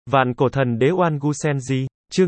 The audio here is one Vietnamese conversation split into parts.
Vạn cổ thần đế Oan Gu Senji, chương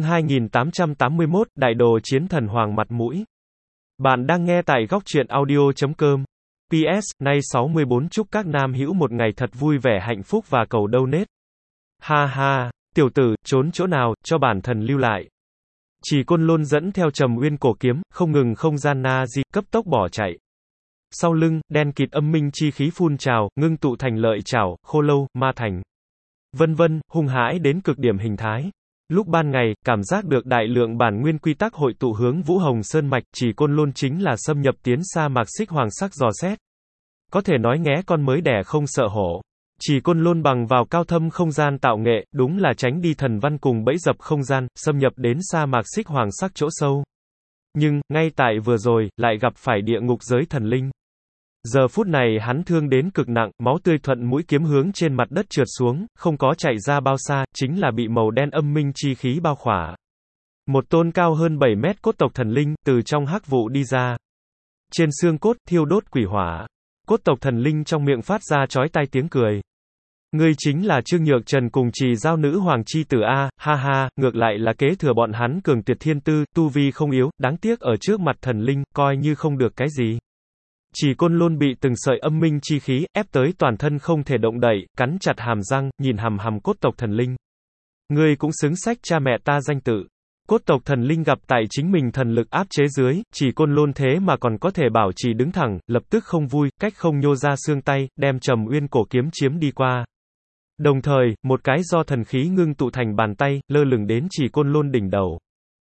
2881, Đại đồ chiến thần hoàng mặt mũi. Bạn đang nghe tại góc truyện audio.com. PS, nay 64 chúc các nam hữu một ngày thật vui vẻ hạnh phúc và cầu donate. Ha ha, tiểu tử, trốn chỗ nào, cho bản thần lưu lại. Chỉ Côn Lôn dẫn theo Trầm Uyên cổ kiếm, không ngừng không gian na di, cấp tốc bỏ chạy. Sau lưng, đen kịt âm minh chi khí phun trào, ngưng tụ thành lợi trảo, khô lâu, ma thành. Vân vân, hung hãi đến cực điểm hình thái. Lúc ban ngày, cảm giác được đại lượng bản nguyên quy tắc hội tụ hướng Vũ Hồng Sơn mạch, Chỉ Côn Lôn chính là xâm nhập tiến sa mạc xích hoàng sắc dò xét. Có thể nói nghé con mới đẻ không sợ hổ. Chỉ Côn Lôn bằng vào cao thâm không gian tạo nghệ, đúng là tránh đi thần văn cùng bẫy dập không gian, xâm nhập đến sa mạc xích hoàng sắc chỗ sâu. Nhưng, ngay tại vừa rồi, lại gặp phải địa ngục giới thần linh. Giờ phút này hắn thương đến cực nặng, máu tươi thuận mũi kiếm hướng trên mặt đất trượt xuống, không có chạy ra bao xa, chính là bị màu đen âm minh chi khí bao khỏa. Một tôn cao hơn 7 mét cốt tộc thần linh, từ trong hắc vụ đi ra. Trên xương cốt, thiêu đốt quỷ hỏa. Cốt tộc thần linh trong miệng phát ra chói tai tiếng cười. Ngươi chính là Trương Nhược Trần cùng Trì Giao nữ hoàng chi tử a, ha ha, ngược lại là kế thừa bọn hắn cường tuyệt thiên tư, tu vi không yếu, đáng tiếc ở trước mặt thần linh, coi như không được cái gì. Chỉ Côn Lôn bị từng sợi âm minh chi khí ép tới toàn thân không thể động đậy, cắn chặt hàm răng, nhìn hằm hằm cốt tộc thần linh. Ngươi cũng xứng xách cha mẹ ta danh tự. Cốt tộc thần linh gặp tại chính mình thần lực áp chế dưới, Chỉ Côn Lôn thế mà còn có thể bảo trì đứng thẳng, lập tức không vui, cách không nhô ra xương tay, đem Trầm Uyên cổ kiếm chiếm đi qua. Đồng thời, một cái do thần khí ngưng tụ thành bàn tay, lơ lửng đến Chỉ Côn Lôn đỉnh đầu.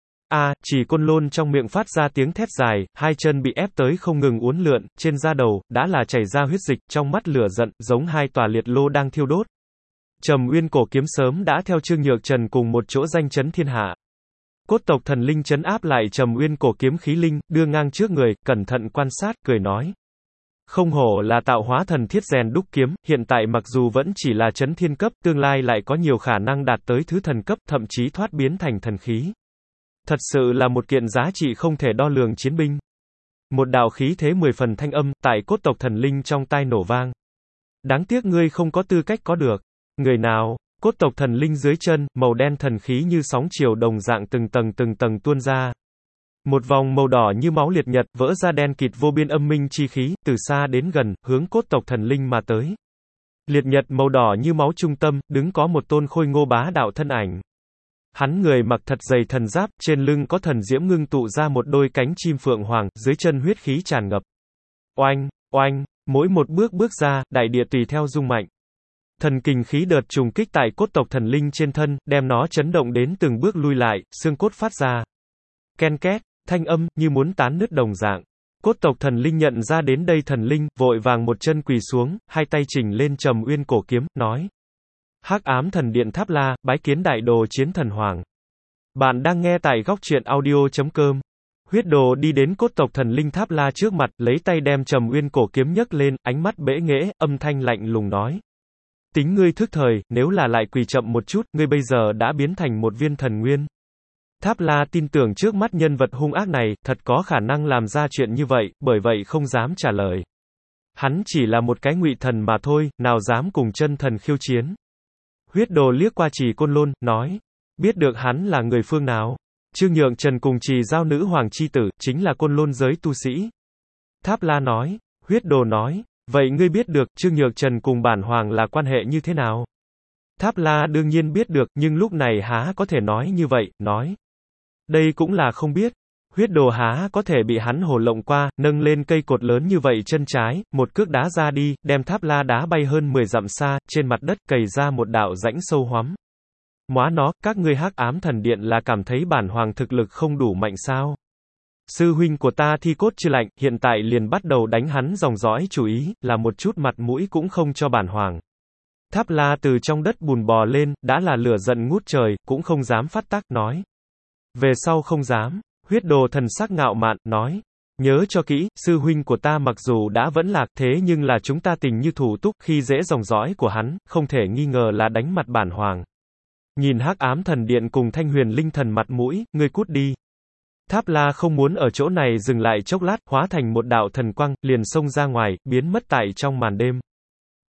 Chỉ Côn Lôn trong miệng phát ra tiếng thét dài, hai chân bị ép tới không ngừng uốn lượn, trên da đầu, đã là chảy ra huyết dịch, trong mắt lửa giận, giống hai tòa liệt lô đang thiêu đốt. Trầm Uyên cổ kiếm sớm đã theo Trương Nhược Trần cùng một chỗ danh chấn thiên hạ. Cốt tộc thần linh chấn áp lại Trầm Uyên cổ kiếm khí linh, đưa ngang trước người, cẩn thận quan sát, cười nói. Không hổ là tạo hóa thần thiết rèn đúc kiếm, hiện tại mặc dù vẫn chỉ là chấn thiên cấp, tương lai lại có nhiều khả năng đạt tới thứ thần cấp, thậm chí thoát biến thành thần khí. Thật sự là một kiện giá trị không thể đo lường chiến binh. Một đạo khí thế 10 phần thanh âm, tại cốt tộc thần linh trong tai nổ vang. Đáng tiếc ngươi không có tư cách có được. Người nào? Cốt tộc thần linh dưới chân, màu đen thần khí như sóng chiều đồng dạng từng tầng tuôn ra. Một vòng màu đỏ như máu liệt nhật, vỡ ra đen kịt vô biên âm minh chi khí, từ xa đến gần, hướng cốt tộc thần linh mà tới. Liệt nhật màu đỏ như máu trung tâm, đứng có một tôn khôi ngô bá đạo thân ảnh. Hắn người mặc thật dày thần giáp, trên lưng có thần diễm ngưng tụ ra một đôi cánh chim phượng hoàng, dưới chân huyết khí tràn ngập. Oanh, oanh, mỗi một bước ra, đại địa tùy theo rung mạnh. Thần kình khí đợt trùng kích tại cốt tộc thần linh trên thân, đem nó chấn động đến từng bước lui lại, xương cốt phát ra. Ken két, thanh âm, như muốn tán nứt đồng dạng. Cốt tộc thần linh nhận ra đến đây thần linh, vội vàng một chân quỳ xuống, hai tay chỉnh lên Trầm Uyên cổ kiếm, nói. Hắc ám thần điện Tháp La, bái kiến đại đồ chiến thần hoàng. Bạn đang nghe tại góc truyện audio.com. Huyết đồ đi đến cốt tộc thần linh Tháp La trước mặt, lấy tay đem Trầm Uyên cổ kiếm nhấc lên, ánh mắt bẽ nghễ, âm thanh lạnh lùng nói. Tính ngươi thức thời, nếu là lại quỳ chậm một chút, ngươi bây giờ đã biến thành một viên thần nguyên. Tháp La tin tưởng trước mắt nhân vật hung ác này, thật có khả năng làm ra chuyện như vậy, bởi vậy không dám trả lời. Hắn chỉ là một cái ngụy thần mà thôi, nào dám cùng chân thần khiêu chiến. Huyết đồ liếc qua Chỉ Côn Lôn, nói. Biết được hắn là người phương nào? Trương Nhược Trần cùng Trì Giao nữ hoàng chi tử, chính là Côn Lôn giới tu sĩ. Tháp La nói. Huyết đồ nói. Vậy ngươi biết được, Trương Nhược Trần cùng bản hoàng là quan hệ như thế nào? Tháp La đương nhiên biết được, nhưng lúc này há có thể nói như vậy, nói. Đây cũng là không biết. Huyết đồ há có thể bị hắn hồ lộng qua, nâng lên cây cột lớn như vậy chân trái, một cước đá ra đi, đem Tháp La đá bay hơn 10 dặm xa, trên mặt đất cày ra một đạo rãnh sâu hoắm. Móa nó, các ngươi Hắc ám thần điện là cảm thấy bản hoàng thực lực không đủ mạnh sao? Sư huynh của ta Thi Cốt Chư Lạnh, hiện tại liền bắt đầu đánh hắn dòng dõi chủ ý, là một chút mặt mũi cũng không cho bản hoàng. Tháp La từ trong đất bùn bò lên, đã là lửa giận ngút trời, cũng không dám phát tác, nói. Về sau không dám. Huyết đồ thần sắc ngạo mạn, nói. Nhớ cho kỹ, sư huynh của ta mặc dù đã vẫn lạc, thế nhưng là chúng ta tình như thủ túc, khi dễ dòng dõi của hắn, không thể nghi ngờ là đánh mặt bản hoàng. Nhìn Hắc ám thần điện cùng Thanh Huyền linh thần mặt mũi, ngươi cút đi. Tháp La không muốn ở chỗ này dừng lại chốc lát, hóa thành một đạo thần quang, liền xông ra ngoài, biến mất tại trong màn đêm.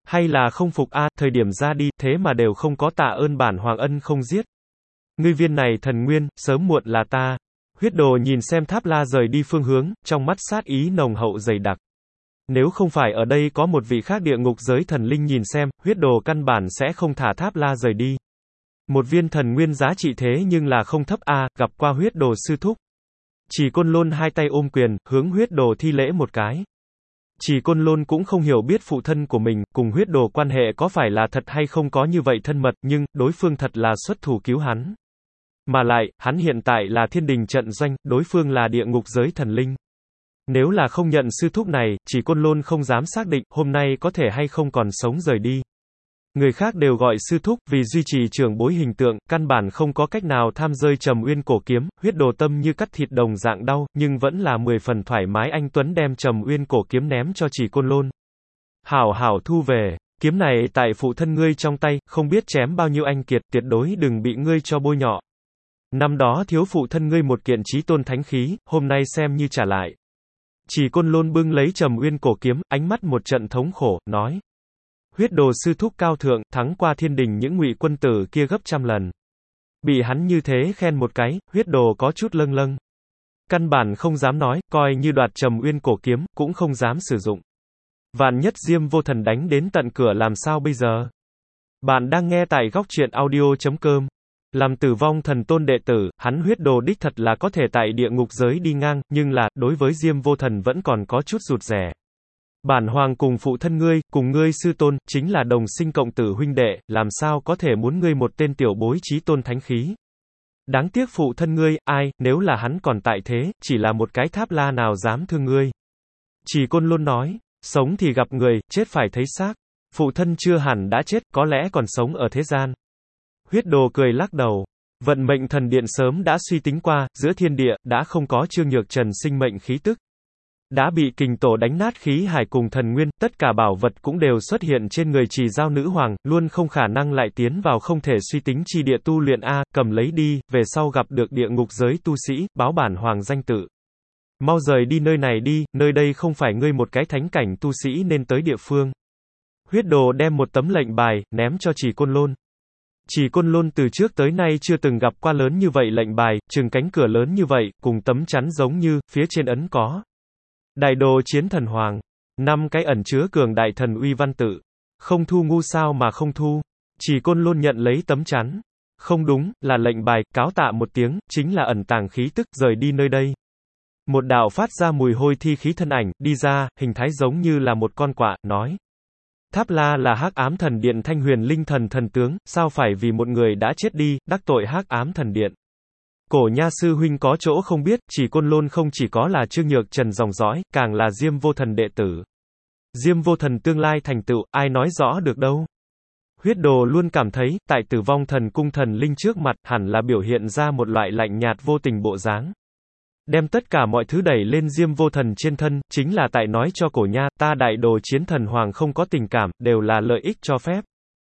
Hay là không phục a, thời điểm ra đi, thế mà đều không có tạ ơn bản hoàng ân không giết. Ngươi viên này thần nguyên, sớm muộn là ta. Huyết đồ nhìn xem Tháp La rời đi phương hướng, trong mắt sát ý nồng hậu dày đặc. Nếu không phải ở đây có một vị khác địa ngục giới thần linh nhìn xem, huyết đồ căn bản sẽ không thả Tháp La rời đi. Một viên thần nguyên giá trị thế nhưng là không thấp a, gặp qua huyết đồ sư thúc. Chỉ Côn Lôn hai tay ôm quyền, hướng huyết đồ thi lễ một cái. Chỉ Côn Lôn cũng không hiểu biết phụ thân của mình, cùng huyết đồ quan hệ có phải là thật hay không có như vậy thân mật, nhưng, đối phương thật là xuất thủ cứu hắn. Mà lại, hắn hiện tại là thiên đình trận doanh, đối phương là địa ngục giới thần linh. Nếu là không nhận sư thúc này, Chỉ Côn Lôn không dám xác định, hôm nay có thể hay không còn sống rời đi. Người khác đều gọi sư thúc, vì duy trì trưởng bối hình tượng, căn bản không có cách nào tham rơi Trầm Uyên cổ kiếm, huyết đồ tâm như cắt thịt đồng dạng đau, nhưng vẫn là 10 phần thoải mái. Anh Tuấn đem Trầm Uyên cổ kiếm ném cho Chỉ Côn Lôn. Hảo hảo thu về, kiếm này tại phụ thân ngươi trong tay, không biết chém bao nhiêu anh kiệt, tuyệt đối đừng bị ngươi cho bôi nhọ. Năm đó thiếu phụ thân ngươi một kiện chí tôn thánh khí, hôm nay xem như trả lại. Chỉ Côn Lôn bưng lấy Trầm Uyên cổ kiếm, ánh mắt một trận thống khổ, nói. Huyết đồ sư thúc cao thượng, thắng qua thiên đình những ngụy quân tử kia gấp trăm lần. Bị hắn như thế khen một cái, huyết đồ có chút lâng lâng. Căn bản không dám nói, coi như đoạt Trầm Uyên cổ kiếm, cũng không dám sử dụng. Vạn nhất Diêm Vô Thần đánh đến tận cửa làm sao bây giờ? Bạn đang nghe tại góc truyện audio.com. Làm tử vong thần tôn đệ tử, hắn huyết đồ đích thật là có thể tại địa ngục giới đi ngang, nhưng là, đối với Diêm Vô Thần vẫn còn có chút rụt rè. Bản hoàng cùng phụ thân ngươi, cùng ngươi sư tôn, chính là đồng sinh cộng tử huynh đệ, làm sao có thể muốn ngươi một tên tiểu bối chí tôn thánh khí. Đáng tiếc phụ thân ngươi, ai, nếu là hắn còn tại thế, chỉ là một cái Tháp La nào dám thương ngươi. Chỉ Côn Lôn nói, sống thì gặp người, chết phải thấy xác. Phụ thân chưa hẳn đã chết, có lẽ còn sống ở thế gian. Huyết đồ cười lắc đầu. Vận mệnh thần điện sớm đã suy tính qua, giữa thiên địa, đã không có Trương Nhược Trần sinh mệnh khí tức. Đã bị kình tổ đánh nát khí hải cùng thần nguyên, tất cả bảo vật cũng đều xuất hiện trên người Trì Giao nữ hoàng, luôn không khả năng lại tiến vào không thể suy tính chi địa tu luyện a, cầm lấy đi, về sau gặp được địa ngục giới tu sĩ, báo bản hoàng danh tự. Mau rời đi nơi này đi, nơi đây không phải ngươi một cái thánh cảnh tu sĩ nên tới địa phương. Huyết đồ đem một tấm lệnh bài, ném cho Chỉ Côn Lôn. Chỉ Côn Lôn từ trước tới nay chưa từng gặp qua lớn như vậy lệnh bài, chừng cánh cửa lớn như vậy, cùng tấm chắn giống như, phía trên ấn có. Đại đồ chiến thần hoàng. 5 cái ẩn chứa cường đại thần uy văn tự. Không thu ngu sao mà không thu. Chỉ Côn Lôn nhận lấy tấm chắn. Không đúng, là lệnh bài, cáo tạ một tiếng, chính là ẩn tàng khí tức, rời đi nơi đây. Một đạo phát ra mùi hôi thi khí thân ảnh, đi ra, hình thái giống như là một con quạ, nói. Tháp La là Hắc Ám Thần Điện Thanh Huyền Linh Thần thần tướng, sao phải vì một người đã chết đi, đắc tội Hắc Ám Thần Điện. Cổ Nha sư huynh có chỗ không biết, Chỉ Côn Lôn không chỉ có là Trương Nhược Trần dòng dõi, càng là Diêm Vô Thần đệ tử. Diêm Vô Thần tương lai thành tựu, ai nói rõ được đâu. Huyết đồ luôn cảm thấy, tại Tử Vong Thần Cung thần linh trước mặt, hẳn là biểu hiện ra một loại lạnh nhạt vô tình bộ dáng. Đem tất cả mọi thứ đẩy lên Diêm Vô Thần trên thân, chính là tại nói cho Cổ Nha, ta đại đồ chiến thần hoàng không có tình cảm, đều là lợi ích cho phép.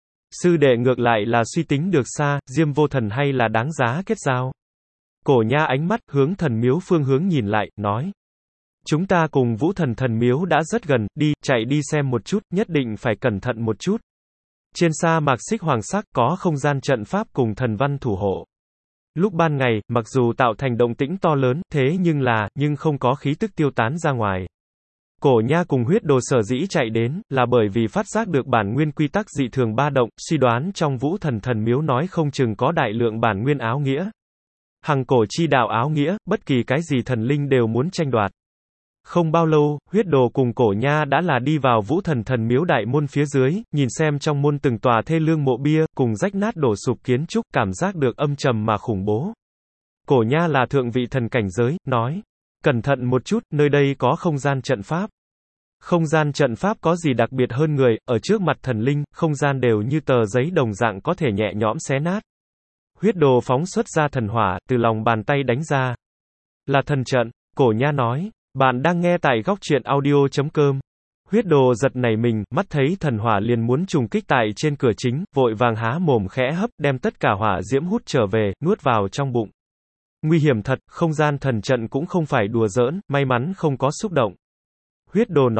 Sư đệ ngược lại là suy tính được xa, Diêm Vô Thần hay là đáng giá kết giao. Cổ Nha ánh mắt hướng thần miếu phương hướng nhìn lại, nói. Chúng ta cùng Vũ Thần thần miếu đã rất gần, đi, chạy đi xem một chút, nhất định phải cẩn thận một chút. Trên sa mạc xích hoàng sắc có không gian trận pháp cùng thần văn thủ hộ. Lúc ban ngày, mặc dù tạo thành động tĩnh to lớn, thế nhưng không có khí tức tiêu tán ra ngoài. Cổ Nha cùng huyết đồ sở dĩ chạy đến, là bởi vì phát giác được bản nguyên quy tắc dị thường ba động, suy đoán trong Vũ Thần thần miếu nói không chừng có đại lượng bản nguyên áo nghĩa. Hằng cổ chi đạo áo nghĩa, bất kỳ cái gì thần linh đều muốn tranh đoạt. Không bao lâu, huyết đồ cùng Cổ Nha đã là đi vào Vũ Thần thần miếu đại môn phía dưới, nhìn xem trong môn từng tòa thê lương mộ bia, cùng rách nát đổ sụp kiến trúc, cảm giác được âm trầm mà khủng bố. Cổ Nha là thượng vị thần cảnh giới, nói. Cẩn thận một chút, nơi đây có không gian trận pháp. Không gian trận pháp có gì đặc biệt hơn người, ở trước mặt thần linh, không gian đều như tờ giấy đồng dạng có thể nhẹ nhõm xé nát. Huyết đồ phóng xuất ra thần hỏa, từ lòng bàn tay đánh ra. Là thần trận, Cổ Nha nói. Bạn đang nghe tại góc truyện audio.com. Huyết đồ giật nảy mình, mắt thấy thần hỏa liền muốn trùng kích tại trên cửa chính, vội vàng há mồm khẽ hấp, đem tất cả hỏa diễm hút trở về, nuốt vào trong bụng. Nguy hiểm thật, không gian thần trận cũng không phải đùa giỡn, may mắn không có xúc động. Huyết đồ nói,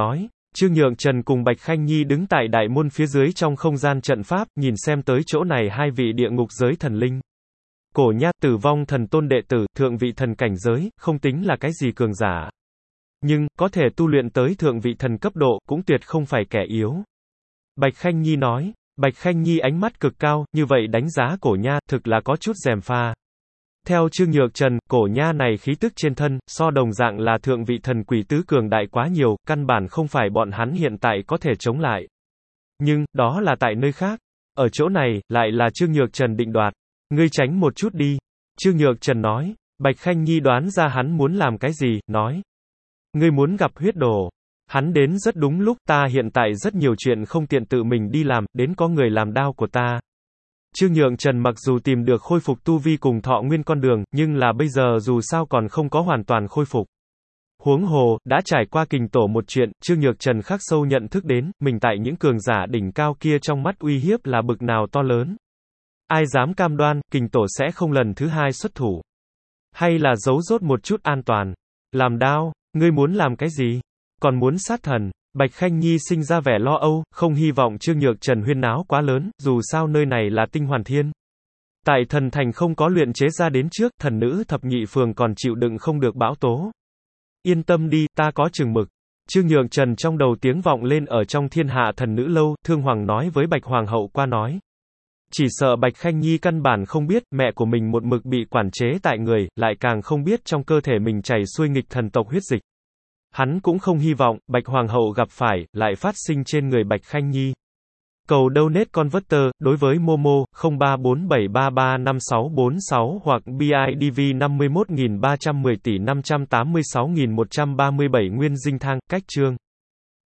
Trương Nhượng Trần cùng Bạch Khanh Nhi đứng tại đại môn phía dưới trong không gian trận pháp, nhìn xem tới chỗ này hai vị địa ngục giới thần linh. Cổ Nha, Tử Vong thần tôn đệ tử, thượng vị thần cảnh giới, không tính là cái gì cường giả. Nhưng, có thể tu luyện tới thượng vị thần cấp độ, cũng tuyệt không phải kẻ yếu. Bạch Khanh Nhi nói. Bạch Khanh Nhi ánh mắt cực cao, như vậy đánh giá Cổ Nha, thực là có chút gièm pha. Theo Trương Nhược Trần, Cổ Nha này khí tức trên thân, so đồng dạng là thượng vị thần quỷ tứ cường đại quá nhiều, căn bản không phải bọn hắn hiện tại có thể chống lại. Nhưng, đó là tại nơi khác. Ở chỗ này, lại là Trương Nhược Trần định đoạt. Ngươi tránh một chút đi. Trương Nhược Trần nói. Bạch Khanh Nhi đoán ra hắn muốn làm cái gì, nói. Ngươi muốn gặp huyết đồ. Hắn đến rất đúng lúc, ta hiện tại rất nhiều chuyện không tiện tự mình đi làm, đến có người làm đao của ta. Trương Nhượng Trần mặc dù tìm được khôi phục tu vi cùng thọ nguyên con đường, nhưng là bây giờ dù sao còn không có hoàn toàn khôi phục. Huống hồ, đã trải qua kình tổ một chuyện, Trương Nhược Trần khắc sâu nhận thức đến, mình tại những cường giả đỉnh cao kia trong mắt uy hiếp là bực nào to lớn. Ai dám cam đoan, kình tổ sẽ không lần thứ hai xuất thủ. Hay là giấu rốt một chút an toàn. Làm đao, ngươi muốn làm cái gì? Còn muốn sát thần. Bạch Khanh Nhi sinh ra vẻ lo âu, không hy vọng Trương Nhược Trần huyên náo quá lớn, dù sao nơi này là Tinh Hoàn Thiên. Tại thần thành không có luyện chế ra đến trước, thần nữ thập nhị phường còn chịu đựng không được bão tố. Yên tâm đi, ta có chừng mực. Trương Nhược Trần trong đầu tiếng vọng lên ở trong thiên hạ thần nữ lâu, Thương Hoàng nói với Bạch Hoàng hậu qua nói. Chỉ sợ Bạch Khanh Nhi căn bản không biết, mẹ của mình một mực bị quản chế tại người, lại càng không biết trong cơ thể mình chảy xuôi nghịch thần tộc huyết dịch. Hắn cũng không hy vọng, Bạch Hoàng hậu gặp phải, lại phát sinh trên người Bạch Khanh Nhi. Cầu donate converter, đối với Momo, 0347335646 hoặc BIDV 51.310 tỷ 586.137 nguyên dinh thang, cách chương.